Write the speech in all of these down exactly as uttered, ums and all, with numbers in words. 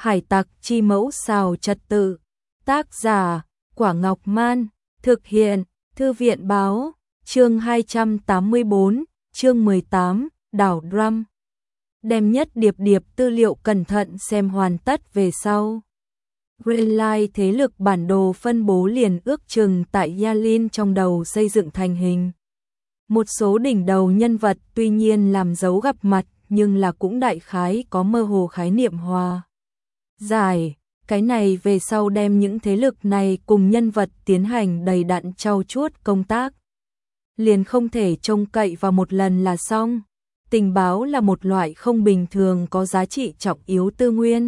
Hải tặc chi mẫu xào trật tự. Tác giả, Quả Ngọc Man. Thực hiện, Thư viện Báo. Chương hai trăm tám mươi bốn, chương mười tám, đảo Drum. Đem nhất điệp điệp tư liệu cẩn thận xem hoàn tất về sau. Greenlight thế lực bản đồ phân bố liền ước chừng tại Yalin trong đầu xây dựng thành hình. Một số đỉnh đầu nhân vật tuy nhiên làm dấu gặp mặt nhưng là cũng đại khái có mơ hồ khái niệm hòa giải. Cái này về sau đem những thế lực này cùng nhân vật tiến hành đầy đặn trau chuốt công tác. Liền không thể trông cậy vào một lần là xong. Tình báo là một loại không bình thường có giá trị trọng yếu tư nguyên.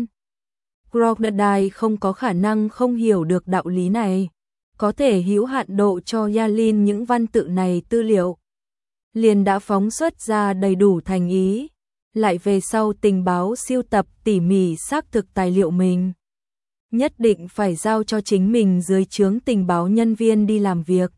Crocodile không có khả năng không hiểu được đạo lý này. Có thể hữu hạn độ cho Yalin những văn tự này tư liệu. Liền đã phóng xuất ra đầy đủ thành ý. Lại về sau tình báo siêu tập tỉ mỉ xác thực tài liệu mình. Nhất định phải giao cho chính mình dưới trướng tình báo nhân viên đi làm việc.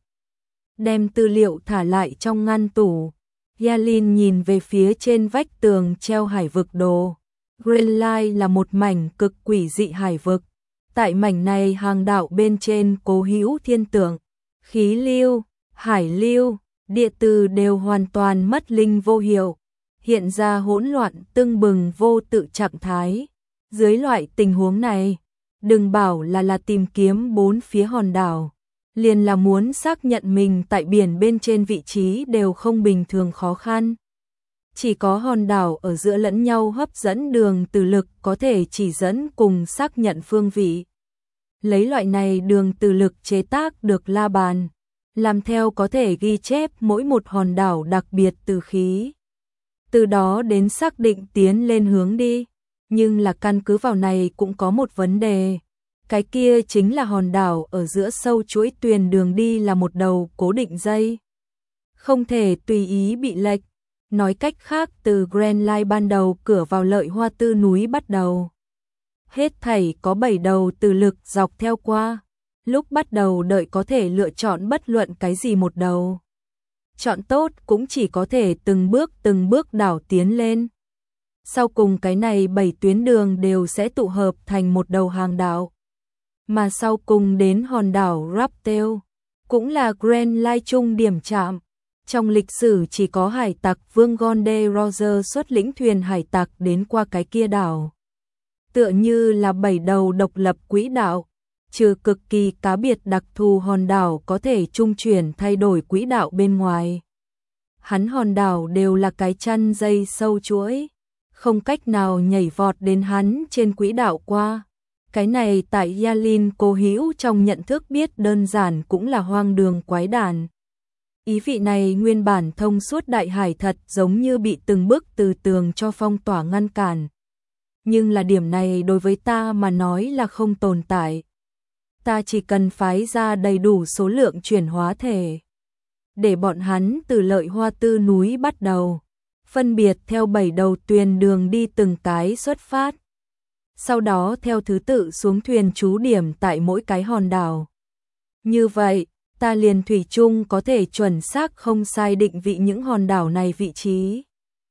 Đem tư liệu thả lại trong ngăn tủ. Yalin nhìn về phía trên vách tường treo hải vực đồ. Greenlight là một mảnh cực quỷ dị hải vực. Tại mảnh này hàng đảo bên trên cố hữu thiên tượng, khí lưu, hải lưu, địa từ đều hoàn toàn mất linh vô hiệu. Hiện ra hỗn loạn tưng bừng vô tự trạng thái. Dưới loại tình huống này, đừng bảo là là tìm kiếm bốn phía hòn đảo. Liền là muốn xác nhận mình tại biển bên trên vị trí đều không bình thường khó khăn. Chỉ có hòn đảo ở giữa lẫn nhau hấp dẫn đường từ lực có thể chỉ dẫn cùng xác nhận phương vị. Lấy loại này đường từ lực chế tác được la bàn. Làm theo có thể ghi chép mỗi một hòn đảo đặc biệt từ khí. Từ đó đến xác định tiến lên hướng đi. Nhưng là căn cứ vào này cũng có một vấn đề. Cái kia chính là hòn đảo ở giữa sâu chuỗi tuyền đường đi là một đầu cố định dây. Không thể tùy ý bị lệch. Nói cách khác từ Grand Line ban đầu cửa vào lợi hoa tư núi bắt đầu. Hết thảy có bảy đầu từ lực dọc theo qua. Lúc bắt đầu đợi có thể lựa chọn bất luận cái gì một đầu. Chọn tốt cũng chỉ có thể từng bước từng bước đảo tiến lên. Sau cùng cái này bảy tuyến đường đều sẽ tụ hợp thành một đầu hàng đảo. Mà sau cùng đến hòn đảo Raptail, cũng là Grand Line trung điểm chạm. Trong lịch sử chỉ có hải tặc vương Gonde Roger xuất lĩnh thuyền hải tặc đến qua cái kia đảo. Tựa như là bảy đầu độc lập quỹ đạo, trừ cực kỳ cá biệt đặc thù hòn đảo có thể trung chuyển thay đổi quỹ đạo bên ngoài. Hắn hòn đảo đều là cái chăn dây sâu chuỗi, không cách nào nhảy vọt đến hắn trên quỹ đạo qua. Cái này tại Yalin cố hữu trong nhận thức biết đơn giản cũng là hoang đường quái đản. Ý vị này nguyên bản thông suốt đại hải thật giống như bị từng bước từ tường cho phong tỏa ngăn cản. Nhưng là điểm này đối với ta mà nói là không tồn tại. Ta chỉ cần phái ra đầy đủ số lượng chuyển hóa thể. Để bọn hắn từ lợi hoa tư núi bắt đầu. Phân biệt theo bảy đầu tuyền đường đi từng cái xuất phát. Sau đó theo thứ tự xuống thuyền trú điểm tại mỗi cái hòn đảo. Như vậy, ta liền thủy chung có thể chuẩn xác không sai định vị những hòn đảo này vị trí.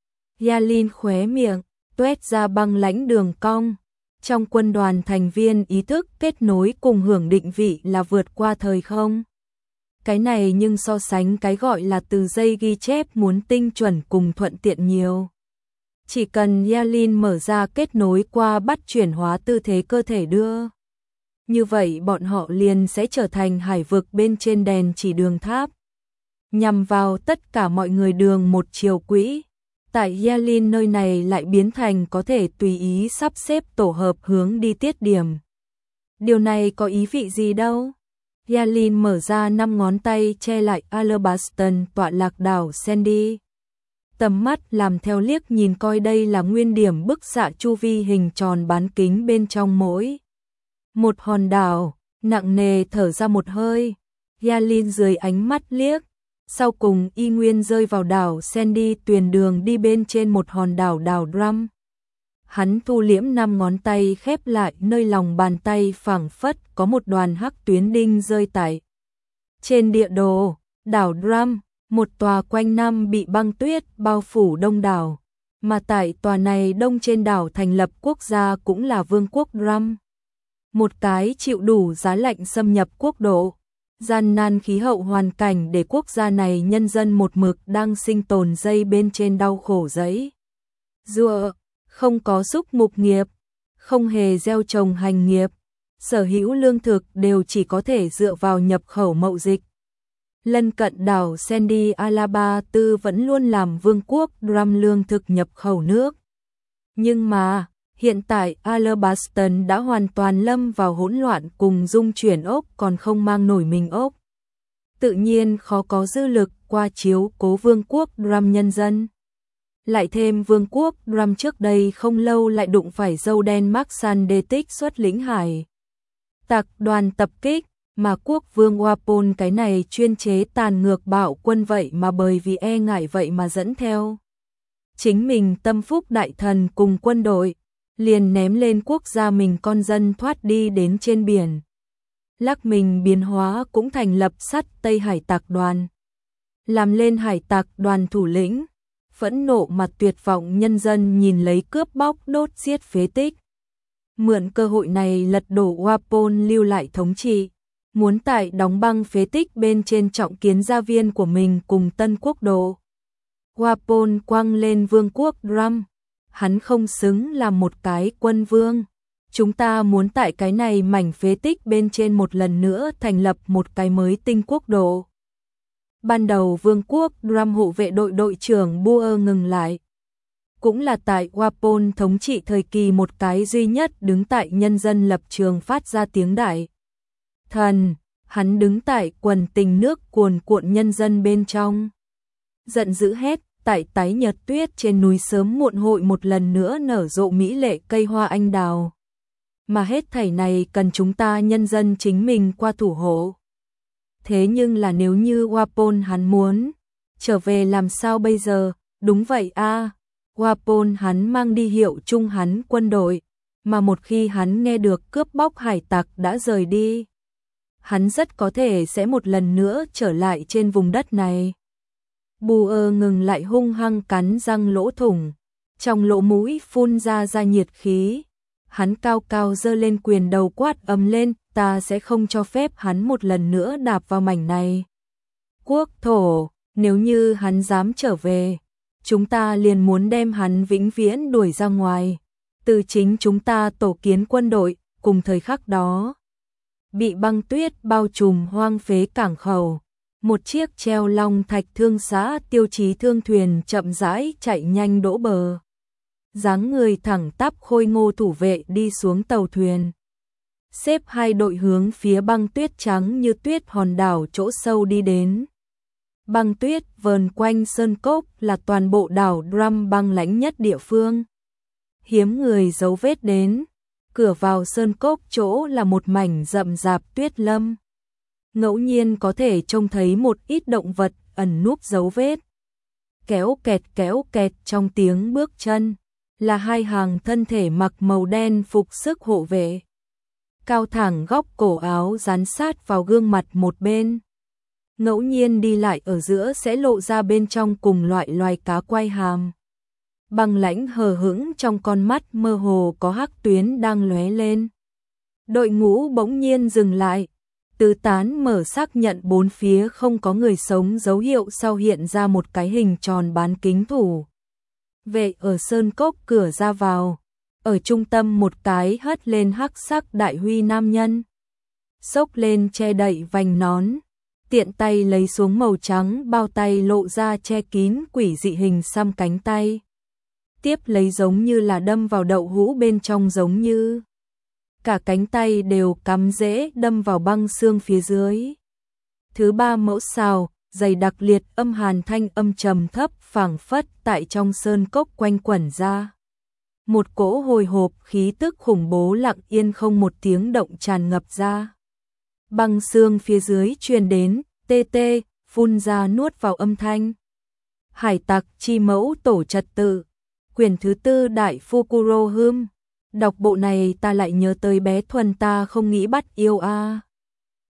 Yalin khóe miệng, tuét ra băng lãnh đường cong. Trong quân đoàn thành viên ý thức kết nối cùng hưởng định vị là vượt qua thời không. Cái này nhưng so sánh cái gọi là từ dây ghi chép muốn tinh chuẩn cùng thuận tiện nhiều. Chỉ cần Yalin mở ra kết nối qua bắt chuyển hóa tư thế cơ thể đưa. Như vậy bọn họ liền sẽ trở thành hải vực bên trên đèn chỉ đường tháp. Nhằm vào tất cả mọi người đường một chiều quỹ. Tại Yalin nơi này lại biến thành có thể tùy ý sắp xếp tổ hợp hướng đi tiết điểm. Điều này có ý vị gì đâu? Yalin mở ra năm ngón tay che lại Alabaston tọa lạc đảo Sandy. Tầm mắt làm theo liếc nhìn coi đây là nguyên điểm bức xạ chu vi hình tròn bán kính bên trong mỗi một hòn đảo, nặng nề thở ra một hơi. Yalin dưới ánh mắt liếc, sau cùng y nguyên rơi vào đảo Sandy tuyền đường đi bên trên một hòn đảo đảo Drum. Hắn thu liễm năm ngón tay khép lại nơi lòng bàn tay phảng phất có một đoàn hắc tuyến đinh rơi tại. Trên địa đồ, đảo Drum, một tòa quanh năm bị băng tuyết bao phủ đông đảo. Mà tại tòa này đông trên đảo thành lập quốc gia cũng là vương quốc Drum. Một cái chịu đủ giá lạnh xâm nhập quốc độ, gian nan khí hậu hoàn cảnh để quốc gia này nhân dân một mực đang sinh tồn dây bên trên đau khổ giấy. Dựa, không có súc mục nghiệp, không hề gieo trồng hành nghiệp, sở hữu lương thực đều chỉ có thể dựa vào nhập khẩu mậu dịch. Lân cận đảo Sandy Alaba Tư vẫn luôn làm vương quốc Drum lương thực nhập khẩu nước. Nhưng mà, hiện tại Alabaston đã hoàn toàn lâm vào hỗn loạn cùng dung chuyển ốc còn không mang nổi mình ốc. Tự nhiên khó có dư lực qua chiếu cố vương quốc Drum nhân dân. Lại thêm vương quốc Drum trước đây không lâu lại đụng phải dâu đen Maxan Detic xuất lĩnh hải tặc đoàn tập kích, mà quốc vương Wapol cái này chuyên chế tàn ngược bạo quân vậy mà bởi vì e ngại vậy mà dẫn theo chính mình tâm phúc đại thần cùng quân đội, liền ném lên quốc gia mình con dân thoát đi đến trên biển. Lắc mình biến hóa cũng thành lập sắt Tây Hải tặc đoàn. Làm lên hải tặc đoàn thủ lĩnh, phẫn nộ mặt tuyệt vọng nhân dân nhìn lấy cướp bóc đốt giết phế tích. Mượn cơ hội này lật đổ Wapol lưu lại thống trị, muốn tại đóng băng phế tích bên trên trọng kiến gia viên của mình cùng tân quốc độ. Wapol quăng lên vương quốc Drum, hắn không xứng làm một cái quân vương. Chúng ta muốn tại cái này mảnh phế tích bên trên một lần nữa thành lập một cái mới tinh quốc độ. Ban đầu vương quốc Drum hộ vệ đội đội trưởng Buer ngừng lại. Cũng là tại Wapol thống trị thời kỳ một cái duy nhất đứng tại nhân dân lập trường phát ra tiếng đại thần, hắn đứng tại quần tình nước cuồn cuộn nhân dân bên trong. Giận dữ hét, tại tái nhật tuyết trên núi sớm muộn hội một lần nữa nở rộ mỹ lệ cây hoa anh đào. Mà hết thảy này cần chúng ta nhân dân chính mình qua thủ hộ. Thế nhưng là nếu như Wapol hắn muốn trở về làm sao bây giờ? Đúng vậy a, à, Wapol hắn mang đi hiệu chung hắn quân đội, mà một khi hắn nghe được cướp bóc hải tặc đã rời đi, hắn rất có thể sẽ một lần nữa trở lại trên vùng đất này. Buer ngừng lại hung hăng cắn răng lỗ thủng, trong lỗ mũi phun ra ra nhiệt khí. Hắn cao cao giơ lên quyền đầu quát ầm lên, ta sẽ không cho phép hắn một lần nữa đạp vào mảnh này. Quốc thổ, nếu như hắn dám trở về, chúng ta liền muốn đem hắn vĩnh viễn đuổi ra ngoài. Từ chính chúng ta tổ kiến quân đội, cùng thời khắc đó. Bị băng tuyết bao trùm hoang phế cảng khẩu. Một chiếc treo long thạch thương xã tiêu chí thương thuyền chậm rãi chạy nhanh đỗ bờ. Dáng người thẳng tắp khôi ngô thủ vệ đi xuống tàu thuyền. Xếp hai đội hướng phía băng tuyết trắng như tuyết hòn đảo chỗ sâu đi đến. Băng tuyết vờn quanh sơn cốc là toàn bộ đảo Drum băng lãnh nhất địa phương. Hiếm người dấu vết đến. Cửa vào sơn cốc chỗ là một mảnh rậm rạp tuyết lâm. Ngẫu nhiên có thể trông thấy một ít động vật ẩn núp dấu vết. Kéo kẹt kéo kẹt trong tiếng bước chân, là hai hàng thân thể mặc màu đen phục sức hộ vệ. Cao thẳng góc cổ áo dán sát vào gương mặt một bên. Ngẫu nhiên đi lại ở giữa sẽ lộ ra bên trong cùng loại loài cá quay hàm. Băng lãnh hờ hững trong con mắt mơ hồ có hắc tuyến đang lóe lên. Đội ngũ bỗng nhiên dừng lại. Tứ tán mở xác nhận bốn phía không có người sống dấu hiệu sau hiện ra một cái hình tròn bán kính thủ. Vệ ở sơn cốc cửa ra vào. Ở trung tâm một cái hất lên hắc sắc đại huy nam nhân. Xốc lên che đậy vành nón. Tiện tay lấy xuống màu trắng bao tay lộ ra che kín quỷ dị hình xăm cánh tay. Tiếp lấy giống như là đâm vào đậu hũ bên trong giống như. Cả cánh tay đều cắm rễ đâm vào băng xương phía dưới. Thứ ba mẫu xào, dày đặc liệt âm hàn thanh âm trầm thấp phảng phất tại trong sơn cốc quanh quẩn ra. Một cỗ hồi hộp khí tức khủng bố lặng yên không một tiếng động tràn ngập ra. Băng xương phía dưới truyền đến, tê tê, phun ra nuốt vào âm thanh. Hải tặc chi mẫu tổ trật tự. Quyển thứ tư Đại Fukuro Hum. Đọc bộ này ta lại nhớ tới bé Thuần ta không nghĩ bắt yêu a.